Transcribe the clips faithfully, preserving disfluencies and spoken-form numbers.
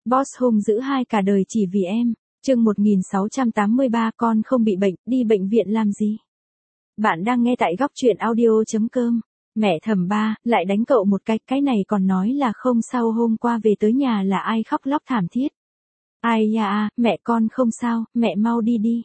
Boss hung dữ hai cả đời chỉ vì em. Chương một nghìn sáu trăm tám mươi ba con không bị bệnh, đi bệnh viện làm gì? Bạn đang nghe tại góc truyện audio chấm com. Mẹ thầm ba, lại đánh cậu một cái, cái này còn nói là không sao, hôm qua về tới nhà là ai khóc lóc thảm thiết. Ai da, mẹ con không sao, mẹ mau đi đi.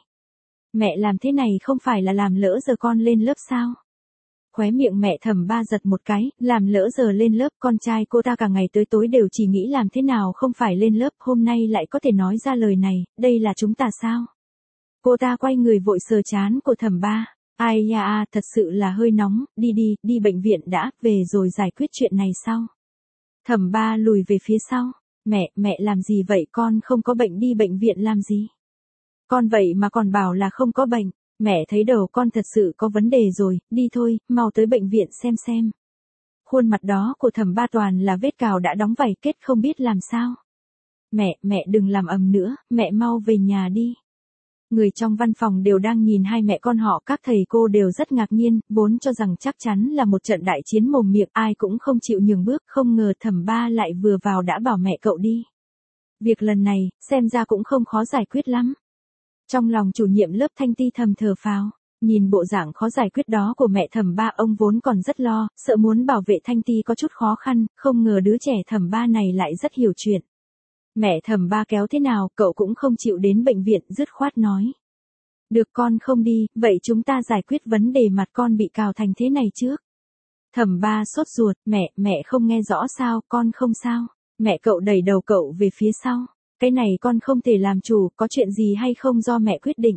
Mẹ làm thế này không phải là làm lỡ giờ con lên lớp sao? Khóe miệng mẹ thầm ba giật một cái, làm lỡ giờ lên lớp, con trai cô ta cả ngày tới tối đều chỉ nghĩ làm thế nào không phải lên lớp, hôm nay lại có thể nói ra lời này, đây là chúng ta sao? Cô ta quay người vội sờ trán của thầm ba, ai da, thật sự là hơi nóng, đi đi, đi bệnh viện đã, về rồi giải quyết chuyện này sau. Thầm ba lùi về phía sau, mẹ, mẹ làm gì vậy, con không có bệnh, đi bệnh viện làm gì? Con vậy mà còn bảo là không có bệnh. Mẹ thấy đầu con thật sự có vấn đề rồi, đi thôi, mau tới bệnh viện xem xem. Khuôn mặt đó của thầm ba toàn là vết cào đã đóng vảy kết không biết làm sao. Mẹ, mẹ đừng làm ầm nữa, mẹ mau về nhà đi. Người trong văn phòng đều đang nhìn hai mẹ con họ, các thầy cô đều rất ngạc nhiên, vốn cho rằng chắc chắn là một trận đại chiến mồm miệng, ai cũng không chịu nhường bước, không ngờ thầm ba lại vừa vào đã bảo mẹ cậu đi. Việc lần này, xem ra cũng không khó giải quyết lắm. Trong lòng chủ nhiệm lớp Thanh Ti thầm thở phào, nhìn bộ dạng khó giải quyết đó của mẹ thầm ba, ông vốn còn rất lo, sợ muốn bảo vệ Thanh Ti có chút khó khăn, không ngờ đứa trẻ thầm ba này lại rất hiểu chuyện. Mẹ thầm ba kéo thế nào, cậu cũng không chịu đến bệnh viện, dứt khoát nói. Được, con không đi, vậy chúng ta giải quyết vấn đề mặt con bị cào thành thế này trước. Thầm ba sốt ruột, mẹ, mẹ không nghe rõ sao, con không sao. Mẹ cậu đẩy đầu cậu về phía sau. Cái này con không thể làm chủ, có chuyện gì hay không do mẹ quyết định.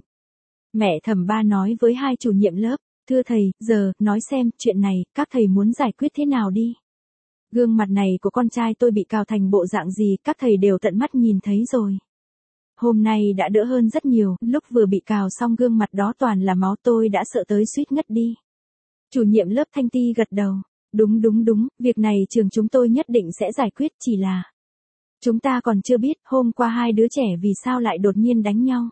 Mẹ thầm ba nói với hai chủ nhiệm lớp, thưa thầy, giờ, nói xem, chuyện này, các thầy muốn giải quyết thế nào đi. Gương mặt này của con trai tôi bị cào thành bộ dạng gì, các thầy đều tận mắt nhìn thấy rồi. Hôm nay đã đỡ hơn rất nhiều, lúc vừa bị cào xong gương mặt đó toàn là máu, tôi đã sợ tới suýt ngất đi. Chủ nhiệm lớp Thanh Ti gật đầu, đúng đúng đúng, việc này trường chúng tôi nhất định sẽ giải quyết, chỉ là... Chúng ta còn chưa biết hôm qua hai đứa trẻ vì sao lại đột nhiên đánh nhau.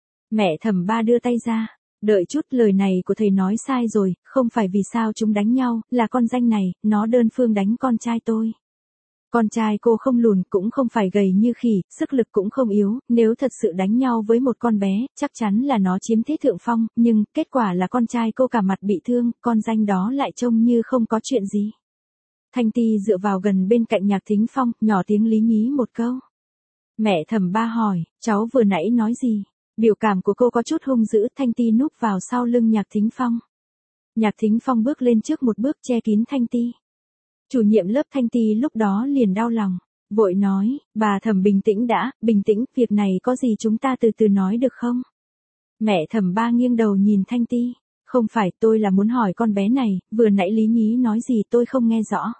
Mẹ thầm ba đưa tay ra, đợi chút, lời này của thầy nói sai rồi, không phải vì sao chúng đánh nhau, là con danh này, nó đơn phương đánh con trai tôi. Con trai cô không lùn, cũng không phải gầy như khỉ, sức lực cũng không yếu, nếu thật sự đánh nhau với một con bé, chắc chắn là nó chiếm thế thượng phong, nhưng, kết quả là con trai cô cả mặt bị thương, con danh đó lại trông như không có chuyện gì. Thanh Ti dựa vào gần bên cạnh Nhạc Thính Phong, nhỏ tiếng lý nhí một câu. Mẹ thầm ba hỏi, cháu vừa nãy nói gì? Biểu cảm của cô có chút hung dữ, Thanh Ti núp vào sau lưng Nhạc Thính Phong. Nhạc Thính Phong bước lên trước một bước che kín Thanh Ti. Chủ nhiệm lớp Thanh Ti lúc đó liền đau lòng, vội nói, bà thầm bình tĩnh đã, bình tĩnh, việc này có gì chúng ta từ từ nói được không? Mẹ thầm ba nghiêng đầu nhìn Thanh Ti, không phải, tôi là muốn hỏi con bé này, vừa nãy lý nhí nói gì tôi không nghe rõ.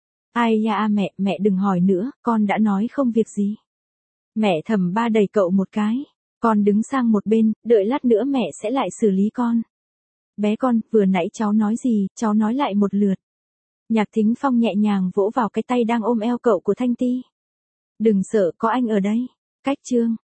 Ai da mẹ, mẹ đừng hỏi nữa, con đã nói không việc gì. Mẹ thầm ba đẩy cậu một cái, con đứng sang một bên, đợi lát nữa mẹ sẽ lại xử lý con. Bé con, vừa nãy cháu nói gì, cháu nói lại một lượt. Nhạc Thính Phong nhẹ nhàng vỗ vào cái tay đang ôm eo cậu của Thanh Ti. Đừng sợ, có anh ở đây. Cách chương.